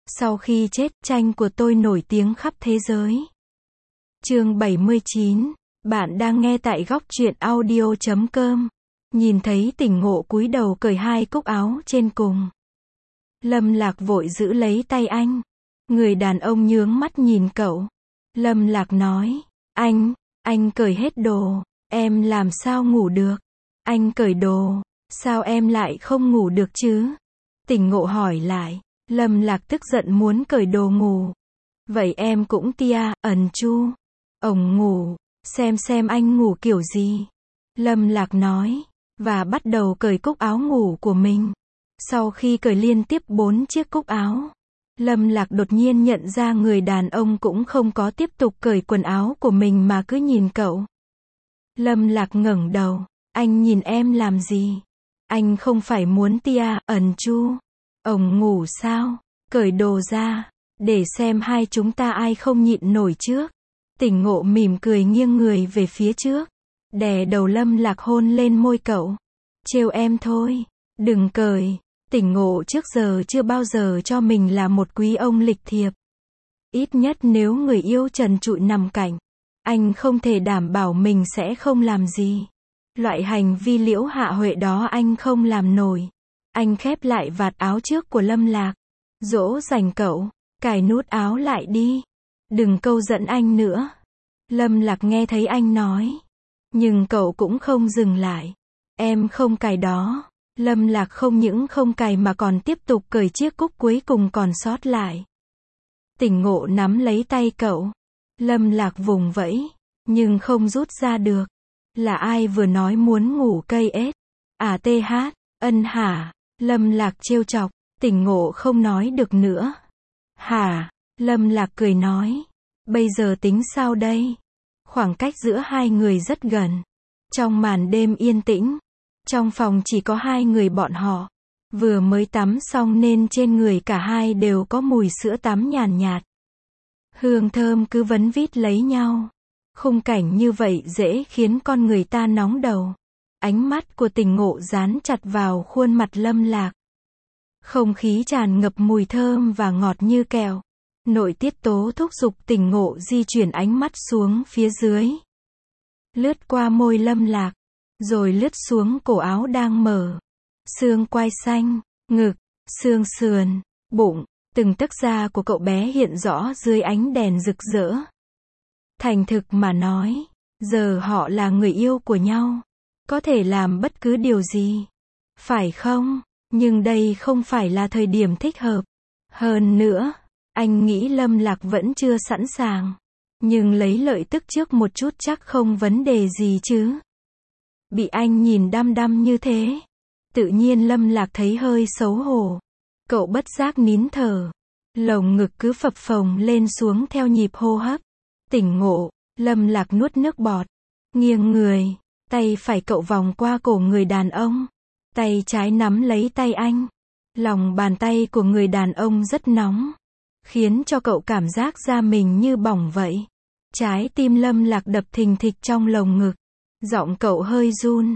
Sau khi chết, tranh của tôi nổi tiếng khắp thế giới. Chương 79. Bạn đang nghe tại góc truyện audio.com. Nhìn thấy Tỉnh Ngộ cúi đầu cởi hai cúc áo trên cùng. Lâm Lạc vội giữ lấy tay anh. Người đàn ông nhướng mắt nhìn cậu. Lâm Lạc nói, anh cởi hết đồ, em làm sao ngủ được? Anh cởi đồ, sao em lại không ngủ được chứ? Tỉnh Ngộ hỏi lại. Lâm Lạc tức giận muốn cởi đồ ngủ. Vậy em cũng ẩn chu. Ổng ngủ, xem anh ngủ kiểu gì. Lâm Lạc nói, và bắt đầu cởi cúc áo ngủ của mình. Sau khi cởi liên tiếp 4 chiếc cúc áo, Lâm Lạc đột nhiên nhận ra người đàn ông cũng không có tiếp tục cởi quần áo của mình mà cứ nhìn cậu. Lâm Lạc ngẩng đầu, anh nhìn em làm gì? Anh không phải muốn ẩn chu. Ổng ngủ sao? Cởi đồ ra, để xem hai chúng ta ai không nhịn nổi trước. Tỉnh Ngộ mỉm cười nghiêng người về phía trước, đè đầu Lâm Lạc hôn lên môi cậu. Trêu em thôi, đừng cởi. Tỉnh Ngộ trước giờ chưa bao giờ cho mình là một quý ông lịch thiệp. Ít nhất nếu người yêu trần trụi nằm cạnh, anh không thể đảm bảo mình sẽ không làm gì. Loại hành vi liễu hạ huệ đó anh không làm nổi. Anh khép lại vạt áo trước của Lâm Lạc, dỗ dành cậu, cài nút áo lại đi. Đừng câu dẫn anh nữa. Lâm Lạc nghe thấy anh nói. Nhưng cậu cũng không dừng lại. Em không cài đó. Lâm Lạc không những không cài mà còn tiếp tục cởi chiếc cúc cuối cùng còn sót lại. Tỉnh Ngộ nắm lấy tay cậu. Lâm Lạc vùng vẫy, nhưng không rút ra được. Là ai vừa nói muốn ngủ cây ếch? Ân hả? Lâm Lạc trêu chọc. Tỉnh Ngộ không nói được nữa. Hả? Lâm Lạc cười nói. Bây giờ tính sao đây? Khoảng cách giữa hai người rất gần. Trong màn đêm yên tĩnh, trong phòng chỉ có hai người bọn họ. Vừa mới tắm xong nên trên người cả hai đều có mùi sữa tắm nhàn nhạt. Hương thơm cứ vấn vít lấy nhau. Khung cảnh như vậy dễ khiến con người ta nóng đầu. Ánh mắt của Tỉnh Ngộ dán chặt vào khuôn mặt Lâm Lạc. Không khí tràn ngập mùi thơm và ngọt như kẹo. Nội tiết tố thúc giục Tỉnh Ngộ di chuyển ánh mắt xuống phía dưới. Lướt qua môi Lâm Lạc, rồi lướt xuống cổ áo đang mở. Xương quai xanh, ngực, xương sườn, bụng, từng tấc da của cậu bé hiện rõ dưới ánh đèn rực rỡ. Thành thực mà nói, giờ họ là người yêu của nhau. Có thể làm bất cứ điều gì. Phải không? Nhưng đây không phải là thời điểm thích hợp. Hơn nữa, anh nghĩ Lâm Lạc vẫn chưa sẵn sàng. Nhưng lấy lợi tức trước một chút chắc không vấn đề gì chứ. Bị anh nhìn đăm đăm như thế, tự nhiên Lâm Lạc thấy hơi xấu hổ. Cậu bất giác nín thở. Lồng ngực cứ phập phồng lên xuống theo nhịp hô hấp. Tỉnh Ngộ, Lâm Lạc nuốt nước bọt. Nghiêng người, tay phải cậu vòng qua cổ người đàn ông. Tay trái nắm lấy tay anh. Lòng bàn tay của người đàn ông rất nóng, khiến cho cậu cảm giác da mình như bỏng vậy. Trái tim Lâm Lạc đập thình thịch trong lồng ngực. Giọng cậu hơi run.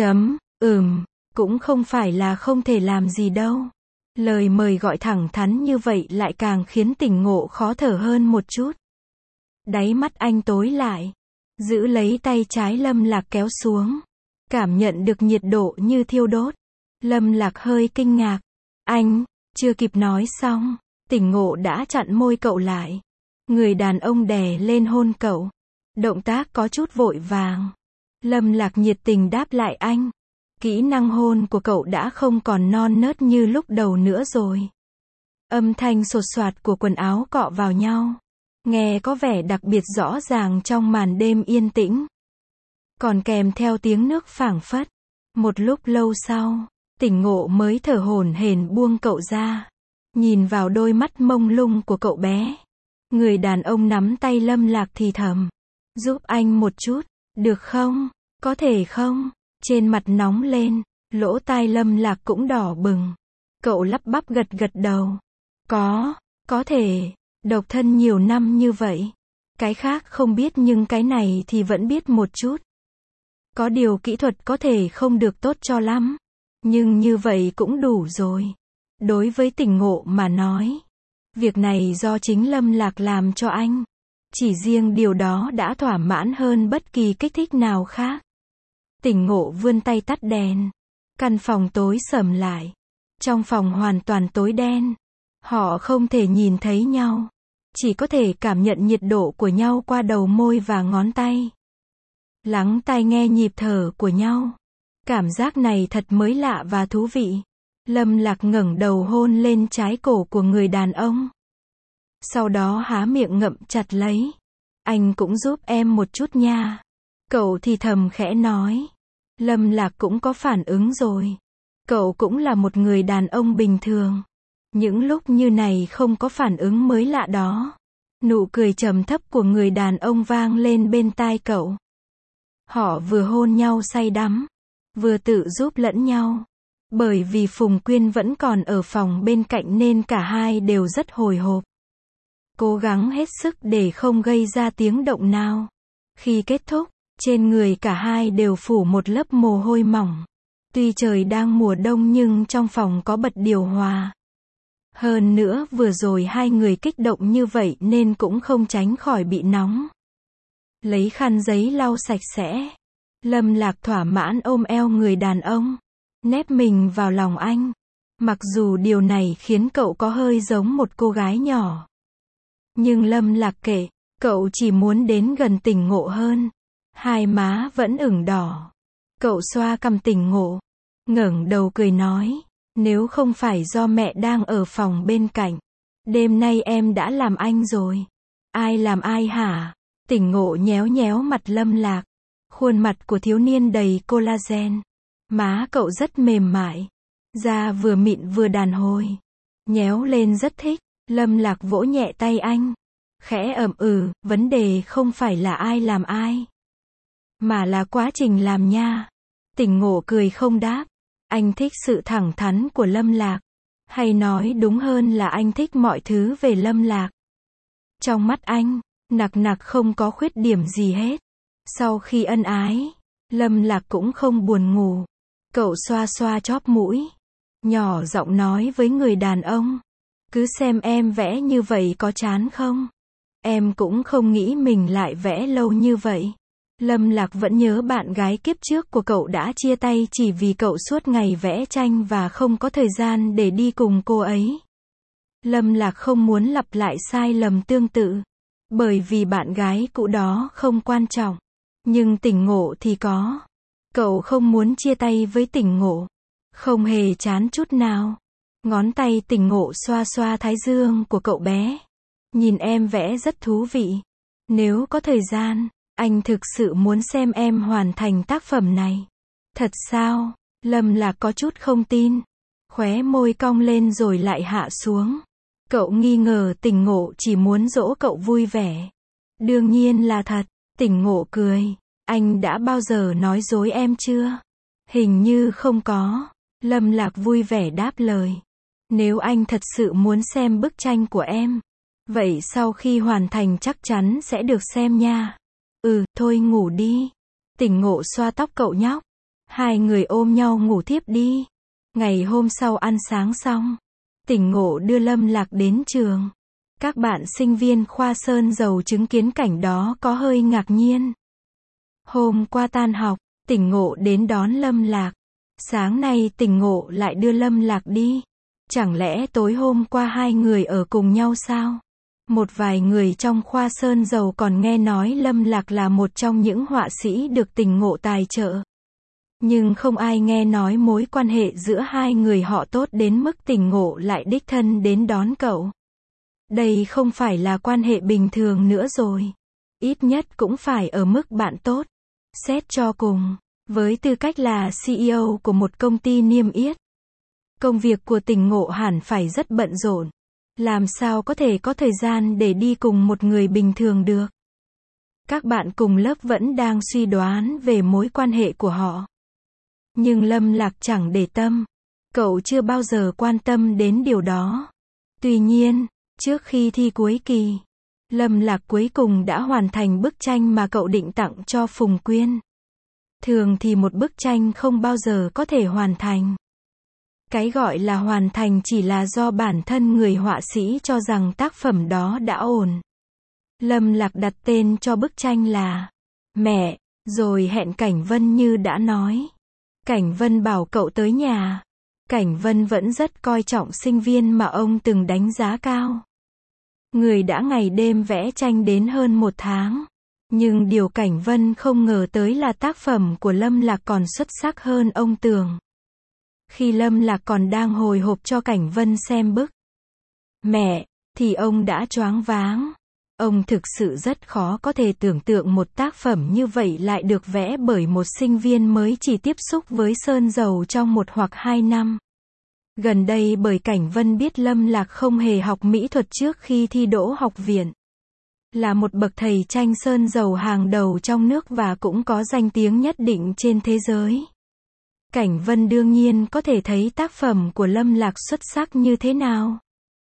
Cũng không phải là không thể làm gì đâu. Lời mời gọi thẳng thắn như vậy lại càng khiến Tỉnh Ngộ khó thở hơn một chút. Đáy mắt anh tối lại. Giữ lấy tay trái Lâm Lạc kéo xuống. Cảm nhận được nhiệt độ như thiêu đốt. Lâm Lạc hơi kinh ngạc. Anh, chưa kịp nói xong, Tỉnh Ngộ đã chặn môi cậu lại. Người đàn ông đè lên hôn cậu. Động tác có chút vội vàng. Lâm Lạc nhiệt tình đáp lại anh. Kỹ năng hôn của cậu đã không còn non nớt như lúc đầu nữa rồi. Âm thanh sột soạt của quần áo cọ vào nhau, nghe có vẻ đặc biệt rõ ràng trong màn đêm yên tĩnh. Còn kèm theo tiếng nước phảng phất. Một lúc lâu sau, Tỉnh Ngộ mới thở hổn hển buông cậu ra. Nhìn vào đôi mắt mông lung của cậu bé. Người đàn ông nắm tay Lâm Lạc thì thầm. Giúp anh một chút, được không? Có thể không? Trên mặt nóng lên, lỗ tai Lâm Lạc cũng đỏ bừng. Cậu lắp bắp gật gật đầu. Có thể. Độc thân nhiều năm như vậy. Cái khác không biết nhưng cái này thì vẫn biết một chút. Có điều kỹ thuật có thể không được tốt cho lắm. Nhưng như vậy cũng đủ rồi. Đối với Tỉnh Ngộ mà nói, Việc này do chính Lâm Lạc làm cho anh. Chỉ riêng điều đó đã thỏa mãn hơn bất kỳ kích thích nào khác. Tỉnh Ngộ vươn tay tắt đèn. Căn phòng tối sầm lại. Trong phòng hoàn toàn tối đen. Họ không thể nhìn thấy nhau. Chỉ có thể cảm nhận nhiệt độ của nhau qua đầu môi và ngón tay. Lắng tai nghe nhịp thở của nhau. Cảm giác này thật mới lạ và thú vị. Lâm Lạc ngẩng đầu hôn lên trái cổ của người đàn ông. Sau đó há miệng ngậm chặt lấy. Anh cũng giúp em một chút nha. Cậu thì thầm khẽ nói. Lâm Lạc cũng có phản ứng rồi. Cậu cũng là một người đàn ông bình thường. Những lúc như này không có phản ứng mới lạ đó. Nụ cười trầm thấp của người đàn ông vang lên bên tai cậu. Họ vừa hôn nhau say đắm, vừa tự giúp lẫn nhau. Bởi vì Phùng Quyên vẫn còn ở phòng bên cạnh nên cả hai đều rất hồi hộp. Cố gắng hết sức để không gây ra tiếng động nào. Khi kết thúc, trên người cả hai đều phủ một lớp mồ hôi mỏng. Tuy trời đang mùa đông nhưng trong phòng có bật điều hòa. Hơn nữa vừa rồi hai người kích động như vậy nên cũng không tránh khỏi bị nóng. Lấy khăn giấy lau sạch sẽ. Lâm Lạc thỏa mãn ôm eo người đàn ông. Nép mình vào lòng anh. Mặc dù điều này khiến cậu có hơi giống một cô gái nhỏ. Nhưng Lâm Lạc kệ, cậu chỉ muốn đến gần Tỉnh Ngộ hơn. Hai má vẫn ửng đỏ. Cậu xoa cằm Tỉnh Ngộ. Ngẩng đầu cười nói. Nếu không phải do mẹ đang ở phòng bên cạnh. Đêm nay em đã làm anh rồi. Ai làm ai hả? Tỉnh Ngộ nhéo nhéo mặt Lâm Lạc. Khuôn mặt của thiếu niên đầy collagen. Má cậu rất mềm mại. Da vừa mịn vừa đàn hồi. Nhéo lên rất thích. Lâm Lạc vỗ nhẹ tay anh. Khẽ ậm vấn đề không phải là ai làm ai. Mà là quá trình làm nha. Tỉnh Ngộ cười không đáp. Anh thích sự thẳng thắn của Lâm Lạc. Hay nói đúng hơn là anh thích mọi thứ về Lâm Lạc. Trong mắt anh, nặc nặc không có khuyết điểm gì hết. Sau khi ân ái, Lâm Lạc cũng không buồn ngủ. Cậu xoa xoa chóp mũi. Nhỏ giọng nói với người đàn ông. Cứ xem em vẽ như vậy có chán không? Em cũng không nghĩ mình lại vẽ lâu như vậy. Lâm Lạc vẫn nhớ bạn gái kiếp trước của cậu đã chia tay chỉ vì cậu suốt ngày vẽ tranh và không có thời gian để đi cùng cô ấy. Lâm Lạc không muốn lặp lại sai lầm tương tự. Bởi vì bạn gái cũ đó không quan trọng. Nhưng Tỉnh Ngộ thì có. Cậu không muốn chia tay với Tỉnh Ngộ. Không hề chán chút nào. Ngón tay Tỉnh Ngộ xoa xoa thái dương của cậu bé. Nhìn em vẽ rất thú vị. Nếu có thời gian, anh thực sự muốn xem em hoàn thành tác phẩm này. Thật sao? Lâm Lạc có chút không tin. Khóe môi cong lên rồi lại hạ xuống. Cậu nghi ngờ Tỉnh Ngộ chỉ muốn dỗ cậu vui vẻ. Đương nhiên là thật. Tỉnh Ngộ cười. Anh đã bao giờ nói dối em chưa? Hình như không có. Lâm Lạc vui vẻ đáp lời. Nếu anh thật sự muốn xem bức tranh của em, vậy sau khi hoàn thành chắc chắn sẽ được xem nha. Thôi ngủ đi. Tỉnh Ngộ xoa tóc cậu nhóc. Hai người ôm nhau ngủ tiếp đi. Ngày hôm sau ăn sáng xong, Tỉnh Ngộ đưa Lâm Lạc đến trường. Các bạn sinh viên khoa sơn dầu chứng kiến cảnh đó có hơi ngạc nhiên. Hôm qua tan học, Tỉnh Ngộ đến đón Lâm Lạc. Sáng nay Tỉnh Ngộ lại đưa Lâm Lạc đi. Chẳng lẽ tối hôm qua hai người ở cùng nhau sao? Một vài người trong khoa sơn dầu còn nghe nói Lâm Lạc là một trong những họa sĩ được Tỉnh Ngộ tài trợ. Nhưng không ai nghe nói mối quan hệ giữa hai người họ tốt đến mức Tỉnh Ngộ lại đích thân đến đón cậu. Đây không phải là quan hệ bình thường nữa rồi. Ít nhất cũng phải ở mức bạn tốt. Xét cho cùng, với tư cách là CEO của một công ty niêm yết, công việc của Tỉnh Ngộ hẳn phải rất bận rộn. Làm sao có thể có thời gian để đi cùng một người bình thường được? Các bạn cùng lớp vẫn đang suy đoán về mối quan hệ của họ. Nhưng Lâm Lạc chẳng để tâm. Cậu chưa bao giờ quan tâm đến điều đó. Tuy nhiên, trước khi thi cuối kỳ, Lâm Lạc cuối cùng đã hoàn thành bức tranh mà cậu định tặng cho Phùng Quyên. Thường thì một bức tranh không bao giờ có thể hoàn thành. Cái gọi là hoàn thành chỉ là do bản thân người họa sĩ cho rằng tác phẩm đó đã ổn. Lâm Lạc đặt tên cho bức tranh là Mẹ, rồi hẹn Cảnh Vân như đã nói. Cảnh Vân bảo cậu tới nhà. Cảnh Vân vẫn rất coi trọng sinh viên mà ông từng đánh giá cao. Người đã ngày đêm vẽ tranh đến hơn 1 tháng. Nhưng điều Cảnh Vân không ngờ tới là tác phẩm của Lâm Lạc còn xuất sắc hơn ông tưởng. Khi Lâm Lạc còn đang hồi hộp cho Cảnh Vân xem bức Mẹ, thì ông đã choáng váng. Ông thực sự rất khó có thể tưởng tượng một tác phẩm như vậy lại được vẽ bởi một sinh viên mới chỉ tiếp xúc với sơn dầu trong 1 hoặc 2 năm. Gần đây bởi Cảnh Vân biết Lâm Lạc không hề học mỹ thuật trước khi thi đỗ học viện. Là một bậc thầy tranh sơn dầu hàng đầu trong nước và cũng có danh tiếng nhất định trên thế giới. Cảnh Vân đương nhiên có thể thấy tác phẩm của Lâm Lạc xuất sắc như thế nào.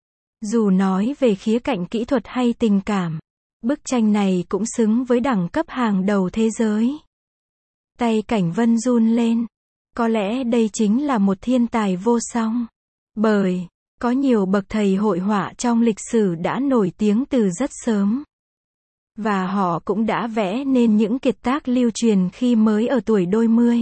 Dù nói về khía cạnh kỹ thuật hay tình cảm, bức tranh này cũng xứng với đẳng cấp hàng đầu thế giới. Tay Cảnh Vân run lên. Có lẽ đây chính là một thiên tài vô song. Bởi, có nhiều bậc thầy hội họa trong lịch sử đã nổi tiếng từ rất sớm. Và họ cũng đã vẽ nên những kiệt tác lưu truyền khi mới ở tuổi đôi mươi.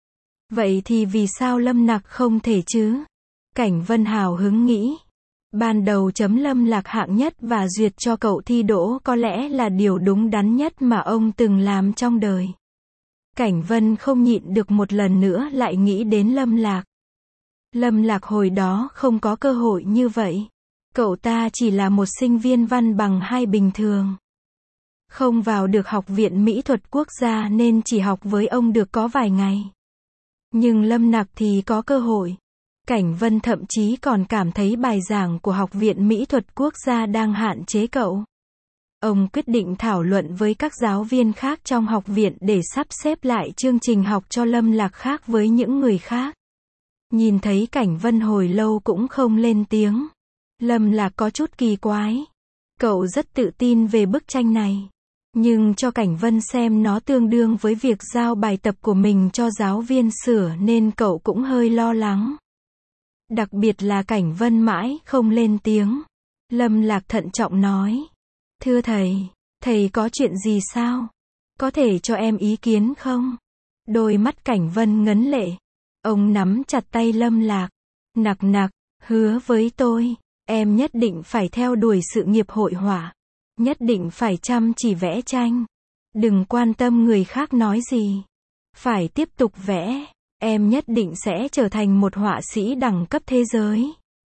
Vậy thì vì sao Lâm Lạc không thể chứ? Cảnh Vân hào hứng nghĩ. Ban đầu chấm Lâm Lạc hạng nhất và duyệt cho cậu thi đỗ có lẽ là điều đúng đắn nhất mà ông từng làm trong đời. Cảnh Vân không nhịn được một lần nữa lại nghĩ đến Lâm Lạc. Lâm Lạc hồi đó không có cơ hội như vậy. Cậu ta chỉ là một sinh viên văn bằng 2 bình thường. Không vào được Học viện Mỹ thuật Quốc gia nên chỉ học với ông được có vài ngày. Nhưng Lâm Lạc thì có cơ hội. Cảnh Vân thậm chí còn cảm thấy bài giảng của Học viện Mỹ thuật Quốc gia đang hạn chế cậu. Ông quyết định thảo luận với các giáo viên khác trong học viện để sắp xếp lại chương trình học cho Lâm Lạc khác với những người khác. Nhìn thấy Cảnh Vân hồi lâu cũng không lên tiếng. Lâm Lạc có chút kỳ quái. Cậu rất tự tin về bức tranh này. Nhưng cho Cảnh Vân xem nó tương đương với việc giao bài tập của mình cho giáo viên sửa nên cậu cũng hơi lo lắng. Đặc biệt là Cảnh Vân mãi không lên tiếng. Lâm Lạc thận trọng nói. Thưa thầy, thầy có chuyện gì sao? Có thể cho em ý kiến không? Đôi mắt Cảnh Vân ngấn lệ. Ông nắm chặt tay Lâm Lạc. Nặc, hứa với tôi, em nhất định phải theo đuổi sự nghiệp hội họa. Nhất định phải chăm chỉ vẽ tranh. Đừng quan tâm người khác nói gì. Phải tiếp tục vẽ. Em nhất định sẽ trở thành một họa sĩ đẳng cấp thế giới.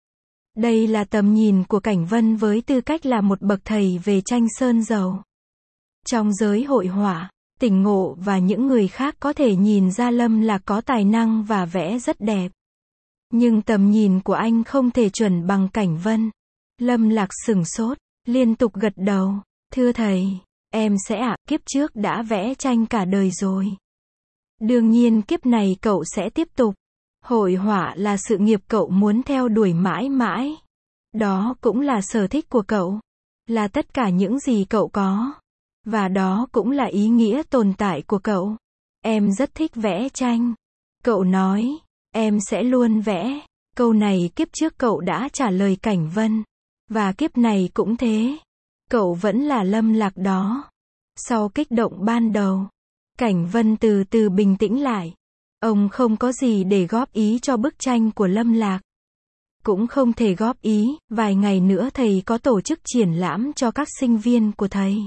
Đây là tầm nhìn của Cảnh Vân với tư cách là một bậc thầy về tranh sơn dầu. Trong giới hội họa, Tỉnh Ngộ và những người khác có thể nhìn ra Lâm Lạc có tài năng và vẽ rất đẹp. Nhưng tầm nhìn của anh không thể chuẩn bằng Cảnh Vân. Lâm Lạc sửng sốt, liên tục gật đầu. Thưa thầy, em sẽ kiếp trước đã vẽ tranh cả đời rồi. Đương nhiên kiếp này cậu sẽ tiếp tục. Hội họa là sự nghiệp cậu muốn theo đuổi mãi mãi. Đó cũng là sở thích của cậu. Là tất cả những gì cậu có. Và đó cũng là ý nghĩa tồn tại của cậu. Em rất thích vẽ tranh. Cậu nói, em sẽ luôn vẽ. Câu này kiếp trước cậu đã trả lời Cảnh Vân. Và kiếp này cũng thế. Cậu vẫn là Lâm Lạc đó. Sau kích động ban đầu, Cảnh Vân từ từ bình tĩnh lại. Ông không có gì để góp ý cho bức tranh của Lâm Lạc. Cũng không thể góp ý, vài ngày nữa thầy có tổ chức triển lãm cho các sinh viên của thầy.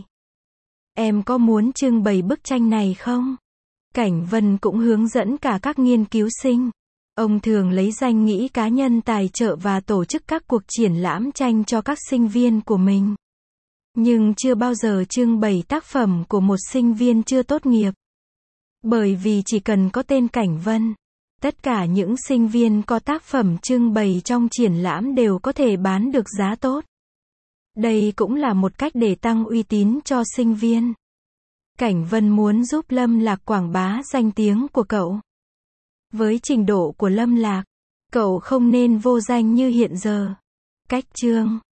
Em có muốn trưng bày bức tranh này không? Cảnh Vân cũng hướng dẫn cả các nghiên cứu sinh. Ông thường lấy danh nghĩa cá nhân tài trợ và tổ chức các cuộc triển lãm tranh cho các sinh viên của mình. Nhưng chưa bao giờ trưng bày tác phẩm của một sinh viên chưa tốt nghiệp. Bởi vì chỉ cần có tên Cảnh Vân, tất cả những sinh viên có tác phẩm trưng bày trong triển lãm đều có thể bán được giá tốt. Đây cũng là một cách để tăng uy tín cho sinh viên. Cảnh Vân muốn giúp Lâm Lạc quảng bá danh tiếng của cậu. Với trình độ của Lâm Lạc, cậu không nên vô danh như hiện giờ. Cách chương